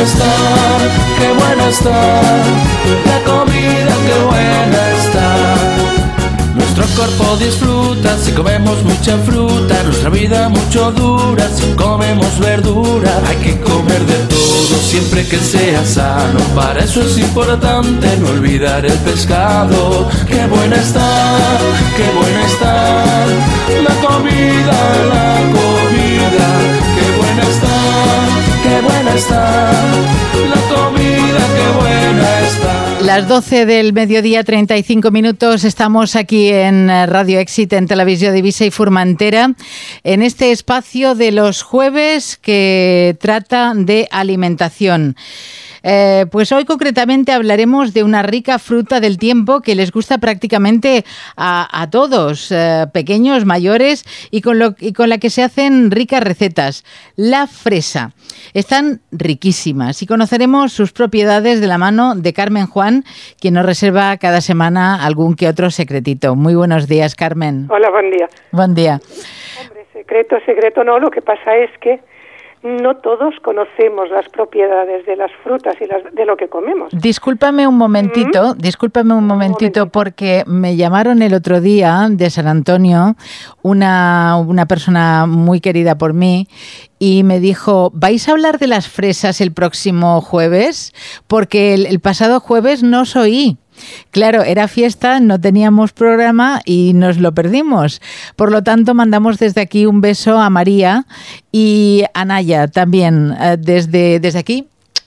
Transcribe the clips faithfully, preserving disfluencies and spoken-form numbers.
está, qué buena está, la comida, qué buena está. Nuestro cuerpo disfruta si comemos mucha fruta, nuestra vida mucho dura si comemos verdura. Hay que comer de todo siempre que sea sano, para eso es importante no olvidar el pescado. Qué buena está, qué buena está, la comida, la comida. Qué buena está, qué buena está, la comida, qué buena está. Las doce del mediodía, treinta y cinco minutos, estamos aquí en Radio Éxit, en Televisió Divisa y Formentera, en este espacio de los jueves que trata de alimentación. Eh, pues hoy concretamente hablaremos de una rica fruta del tiempo que les gusta prácticamente a, a todos, eh, pequeños, mayores, y con, lo, y con la que se hacen ricas recetas, la fresa. Están riquísimas y conoceremos sus propiedades de la mano de Carmen Juan, quien nos reserva cada semana algún que otro secretito. Muy buenos días, Carmen. Hola, buen día. Buen día. Hombre, secreto, secreto no, lo que pasa es que no todos conocemos las propiedades de las frutas y las, de lo que comemos. Discúlpame un momentito, ¿Mm? discúlpame un momentito, un momentito porque me llamaron el otro día de San Antonio una, una persona muy querida por mí y me dijo, ¿vais a hablar de las fresas el próximo jueves? Porque el, el pasado jueves no os oí. Claro, era fiesta, no teníamos programa y nos lo perdimos. Por lo tanto, mandamos desde aquí un beso a María y a Naya también. Desde, desde aquí,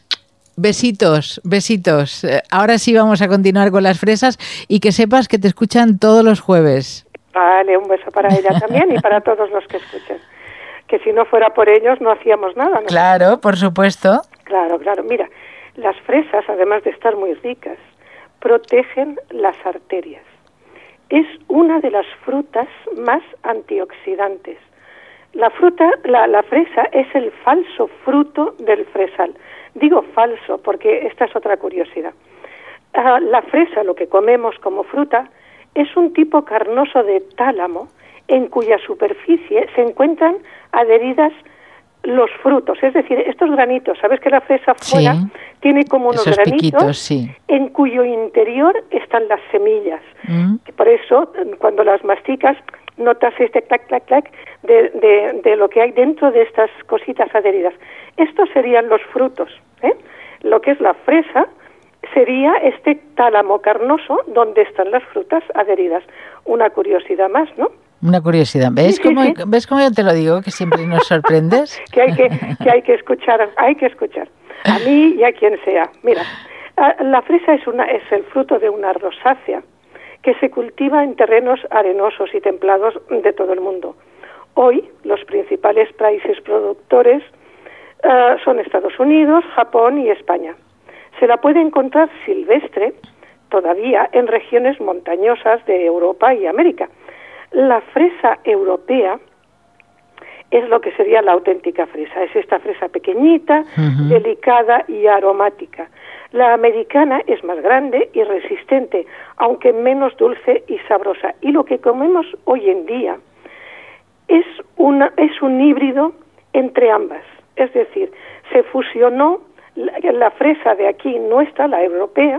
besitos, besitos. Ahora sí vamos a continuar con las fresas y que sepas que te escuchan todos los jueves. Vale, un beso para ella también y para todos los que escuchan. Que si no fuera por ellos no hacíamos nada, ¿no? Claro, por supuesto. Claro, claro. Mira, las fresas, además de estar muy ricas, protegen las arterias. Es una de las frutas más antioxidantes. La fruta, la, la fresa es el falso fruto del fresal. Digo falso porque esta es otra curiosidad. Uh, la fresa, lo que comemos como fruta, es un tipo carnoso de tálamo en cuya superficie se encuentran adheridas los frutos, es decir, estos granitos. Sabes que la fresa fuera sí, tiene como unos granitos piquitos, sí, en cuyo interior están las semillas. Mm. Por eso, cuando las masticas, notas este clac, clac, clac de, de, de lo que hay dentro de estas cositas adheridas. Estos serían los frutos, ¿eh? Lo que es la fresa sería este tálamo carnoso donde están las frutas adheridas. Una curiosidad más, ¿no? Una curiosidad. ¿Ves, sí, cómo, sí, sí. ¿Ves cómo yo te lo digo? Que siempre nos sorprendes. que, hay que, que hay que escuchar, hay que escuchar. A mí y a quien sea. Mira, la fresa es, una, es el fruto de una rosácea que se cultiva en terrenos arenosos y templados de todo el mundo. Hoy, los principales países productores uh, son Estados Unidos, Japón y España. Se la puede encontrar silvestre todavía en regiones montañosas de Europa y América. La fresa europea es lo que sería la auténtica fresa. Es esta fresa pequeñita, uh-huh, delicada y aromática. La americana es más grande y resistente, aunque menos dulce y sabrosa. Y lo que comemos hoy en día es, una, es un híbrido entre ambas. Es decir, se fusionó la, la fresa de aquí nuestra, la europea,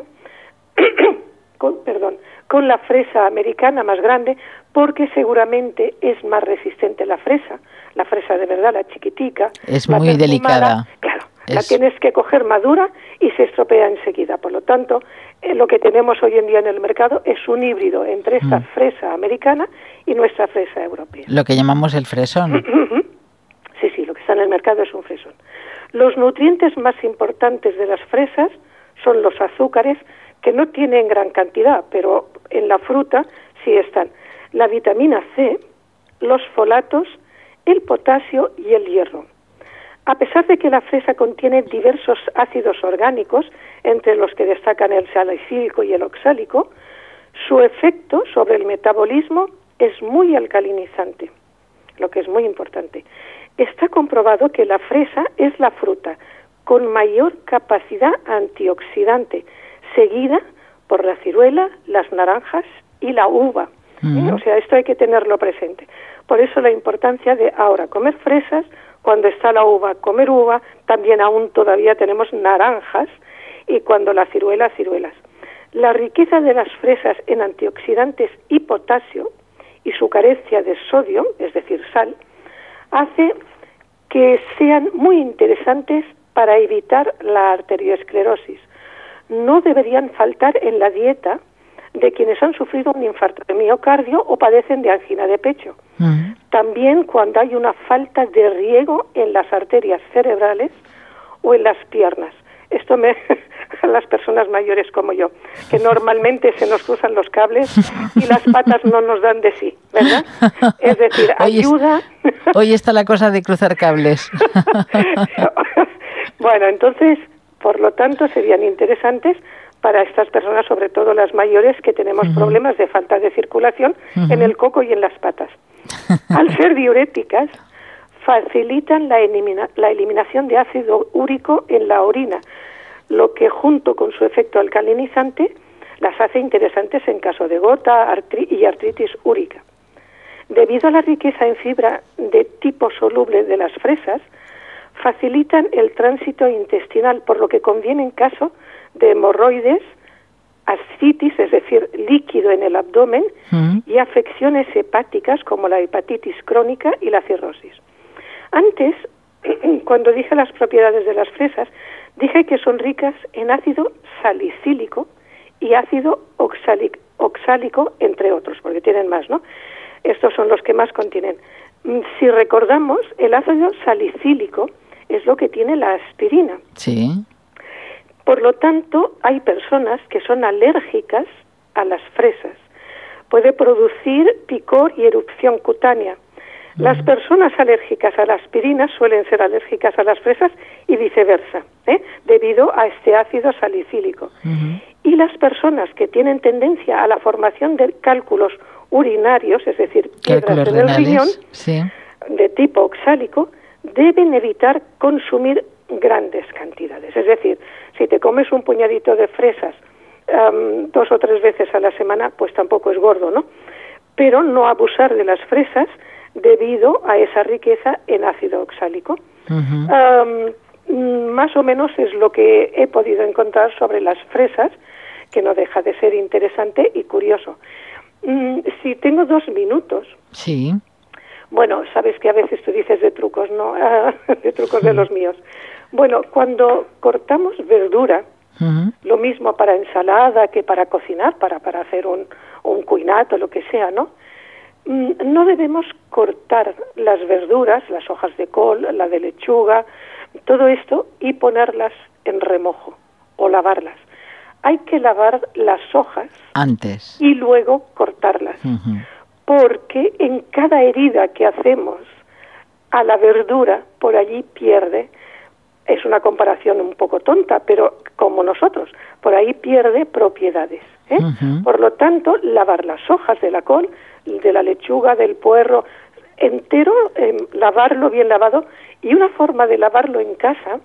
con, perdón, con la fresa americana más grande, porque seguramente es más resistente la fresa, la fresa de verdad, la chiquitica. Es muy delicada. Claro, es... la tienes que coger madura y se estropea enseguida. Por lo tanto, eh, lo que tenemos hoy en día en el mercado es un híbrido entre esta mm. fresa americana y nuestra fresa europea. Lo que llamamos el fresón. Sí, sí, lo que está en el mercado es un fresón. Los nutrientes más importantes de las fresas son los azúcares, que no tienen gran cantidad, pero en la fruta sí están. La vitamina C, los folatos, el potasio y el hierro. A pesar de que la fresa contiene diversos ácidos orgánicos, entre los que destacan el salicílico y el oxálico, su efecto sobre el metabolismo es muy alcalinizante, lo que es muy importante. Está comprobado que la fresa es la fruta con mayor capacidad antioxidante, seguida por la ciruela, las naranjas y la uva. Uh-huh. ¿Eh? O sea, esto hay que tenerlo presente. Por eso la importancia de ahora comer fresas Cuando está la uva, comer uva. También aún todavía tenemos naranjas, y cuando la ciruela, ciruelas. La riqueza de las fresas en antioxidantes y potasio y su carencia de sodio, es decir, sal, hace que sean muy interesantes para evitar la arteriosclerosis. No deberían faltar en la dieta de quienes han sufrido un infarto de miocardio o padecen de angina de pecho. Uh-huh. También cuando hay una falta de riego en las arterias cerebrales o en las piernas. Esto me a las personas mayores como yo, que normalmente se nos cruzan los cables y las patas no nos dan de sí, ¿verdad? Es decir, hoy ayuda... Es, hoy está la cosa de cruzar cables. Bueno, entonces, por lo tanto, serían interesantes para estas personas, sobre todo las mayores, que tenemos uh-huh. problemas de falta de circulación uh-huh. en el coco y en las patas. Al ser diuréticas, facilitan la, elimina, la eliminación de ácido úrico en la orina, lo que junto con su efecto alcalinizante las hace interesantes en caso de gota artri- y artritis úrica. Debido a la riqueza en fibra de tipo soluble de las fresas, facilitan el tránsito intestinal, por lo que conviene en caso de hemorroides, ascitis, es decir, líquido en el abdomen, mm. y afecciones hepáticas como la hepatitis crónica y la cirrosis. Antes, cuando dije las propiedades de las fresas, dije que son ricas en ácido salicílico y ácido oxálico, oxálico, entre otros, porque tienen más, ¿no? Estos son los que más contienen. Si recordamos, el ácido salicílico es lo que tiene la aspirina. Sí. Por lo tanto, hay personas que son alérgicas a las fresas. Puede producir picor y erupción cutánea. Las personas alérgicas a la aspirina suelen ser alérgicas a las fresas y viceversa, ¿eh? debido a este ácido salicílico. Uh-huh. Y las personas que tienen tendencia a la formación de cálculos urinarios, es decir, piedras en el riñón, sí. de tipo oxálico, deben evitar consumir grandes cantidades. Es decir, si te comes un puñadito de fresas um, dos o tres veces a la semana, pues tampoco es gordo, ¿no? Pero no abusar de las fresas debido a esa riqueza en ácido oxálico. Uh-huh. Um, más o menos es lo que he podido encontrar sobre las fresas, que no deja de ser interesante y curioso. Um, si tengo dos minutos... Sí. Bueno, sabes que a veces tú dices de trucos, ¿no? de trucos sí. de los míos. Bueno, cuando cortamos verdura, uh-huh. lo mismo para ensalada que para cocinar, para, para hacer un, un cuinato, lo que sea, ¿no? No debemos cortar las verduras, las hojas de col, la de lechuga, todo esto, y ponerlas en remojo o lavarlas. Hay que lavar las hojas antes y luego cortarlas, uh-huh. porque en cada herida que hacemos a la verdura, por allí pierde, es una comparación un poco tonta, pero como nosotros, por ahí pierde propiedades. ¿eh? Uh-huh. Por lo tanto, lavar las hojas de la col, de la lechuga, del puerro, entero, eh, lavarlo bien lavado, y una forma de lavarlo en casa,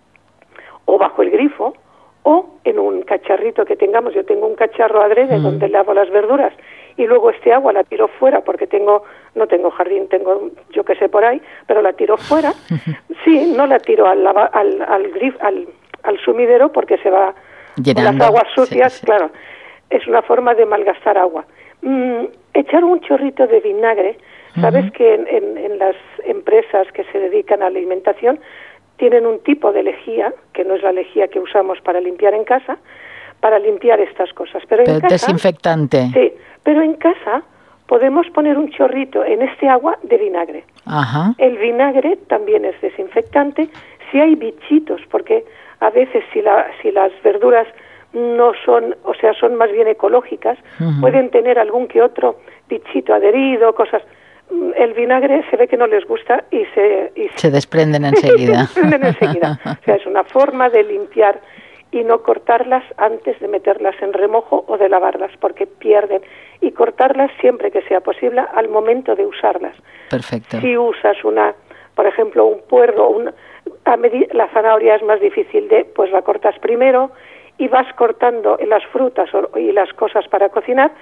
o bajo el grifo, o en un cacharrito que tengamos. Yo tengo un cacharro adrede uh-huh. donde lavo las verduras, y luego este agua la tiro fuera, porque tengo no tengo jardín, tengo yo que sé por ahí, pero la tiro fuera. Sí, no la tiro al, lava, al, al, grif, al, al sumidero, porque se va llenando con las aguas sucias, sí, sí. claro. Es una forma de malgastar agua. Mm, echar un chorrito de vinagre. Sabes uh-huh. que en, en, en las empresas que se dedican a la alimentación tienen un tipo de lejía, que no es la lejía que usamos para limpiar en casa, para limpiar estas cosas. Pero, pero en casa, desinfectante. Sí, pero en casa podemos poner un chorrito en este agua de vinagre. Ajá. El vinagre también es desinfectante. Si hay bichitos, porque a veces si, la, si las verduras no son, o sea, son más bien ecológicas, uh-huh. pueden tener algún que otro bichito adherido, cosas. El vinagre se ve que no les gusta y se... Y se desprenden enseguida. se desprenden enseguida. O sea, es una forma de limpiar y no cortarlas antes de meterlas en remojo o de lavarlas, porque pierden. Y cortarlas siempre que sea posible al momento de usarlas. Perfecto. Si usas una, por ejemplo, un puerro, una, a medir, la zanahoria es más difícil de, pues la cortas primero y vas cortando las frutas y las cosas para cocinar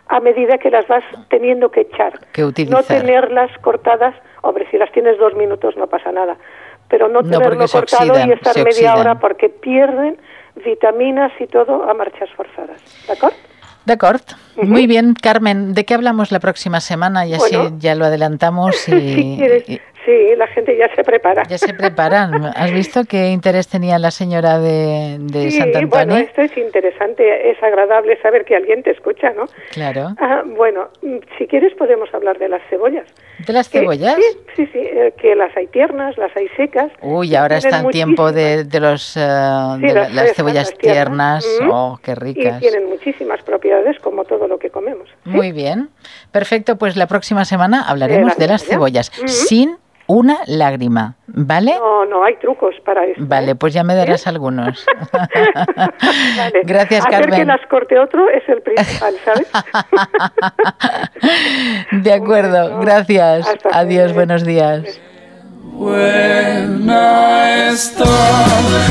a medida que las vas teniendo que echar. Que utilizar. No tenerlas cortadas, hombre, si las tienes dos minutos no pasa nada, pero no No, tenerlo porque se cortado oxidan, y estar se media oxidan. hora porque pierden vitaminas y todo a marchas forzadas. ¿De acuerdo? De acuerdo. Ujú. Muy bien, Carmen, ¿de qué hablamos la próxima semana? Y así Bueno, ya lo adelantamos y, si quieres, y sí, la gente ya se prepara. ya se preparan. ¿Has visto qué interés tenía la señora de, de Sí, Sant Antoni? bueno, esto es interesante, es agradable saber que alguien te escucha, ¿no? Claro. Ah, bueno, mm, si quieres podemos hablar de las cebollas. ¿De las Que- cebollas? Sí, sí, sí, eh, que las hay tiernas, las hay secas. Uy, ahora está Tienen en tiempo de, muchísimas. de, los, eh, Sí, de la- las las frescas, cebollas las tiernas. tiernas. Mm. Oh, qué Y ricas. tienen muchísimas propiedades como todo lo que comemos. ¿sí? Muy bien. Perfecto, pues la próxima semana hablaremos De de las las cebollas, cebollas. sin una lágrima, ¿vale? No, no, hay trucos para eso. Vale, ¿eh? pues ya me darás ¿Sí? algunos. Vale. Gracias, Hacer Carmen. que las corte otro es el principal, ¿sabes? De acuerdo, Bueno, gracias. hasta Adiós, luego. buenos días. Buena está